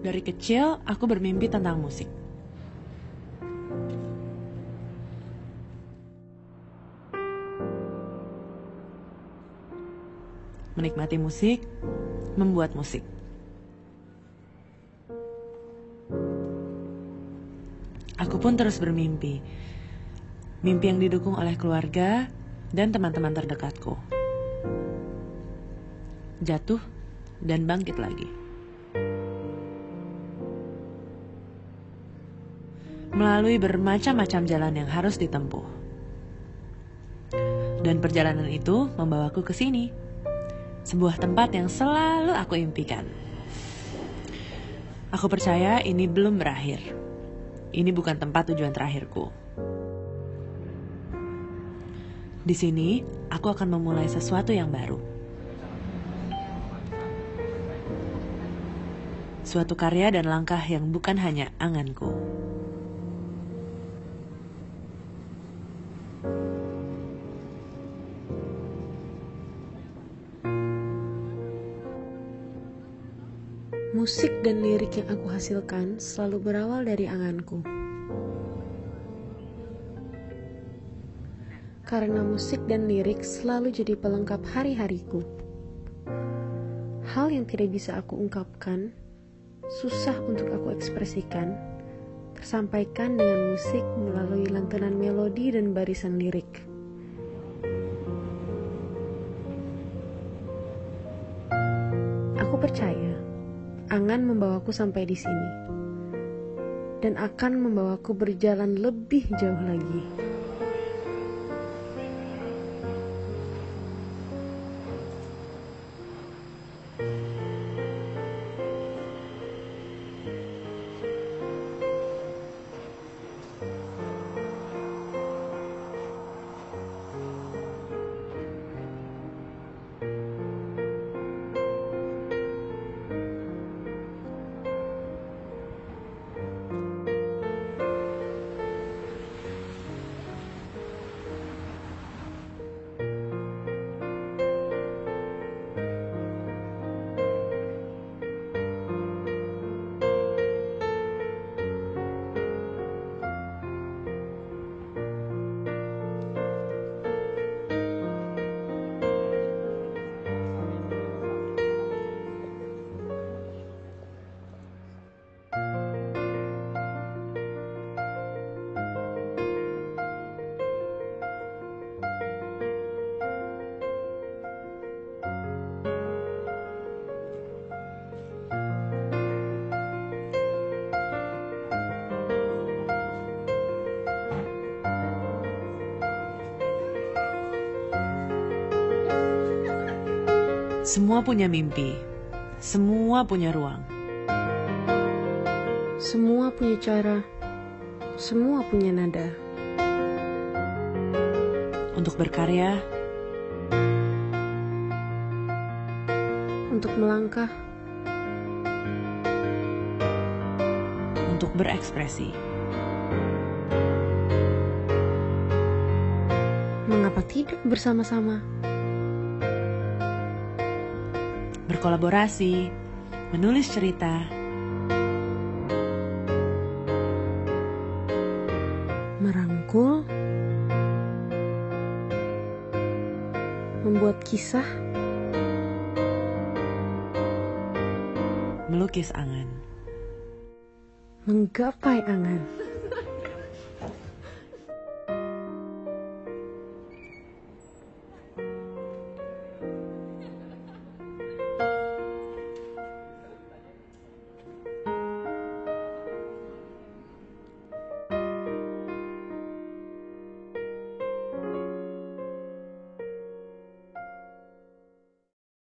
Dari kecil, aku bermimpi tentang musik. Menikmati musik, membuat musik. Aku pun terus bermimpi. Mimpi yang didukung oleh keluarga dan teman-teman terdekatku. Jatuh dan bangkit lagi. Melalui bermacam-macam jalan yang harus ditempuh. Dan perjalanan itu membawaku ke sini. Sebuah tempat yang selalu aku impikan. Aku percaya ini belum berakhir. Ini bukan tempat tujuan terakhirku. Di sini, aku akan memulai sesuatu yang baru. Suatu karya dan langkah yang bukan hanya anganku. Musik dan lirik yang aku hasilkan selalu berawal dari anganku. Karena musik dan lirik selalu jadi pelengkap hari-hariku. Hal yang tidak bisa aku ungkapkan, susah untuk aku ekspresikan, tersampaikan dengan musik melalui lantunan melodi dan barisan lirik. Aku percaya, angan membawaku sampai di sini, dan akan membawaku berjalan lebih jauh lagi. Semua punya mimpi, semua punya ruang. Semua punya cara, semua punya nada. Untuk berkarya, Untuk melangkah, untuk berekspresi. mengapa tidak bersama-sama? Berkolaborasi, menulis cerita, Merangkul, membuat kisah, melukis angan. menggapai angan.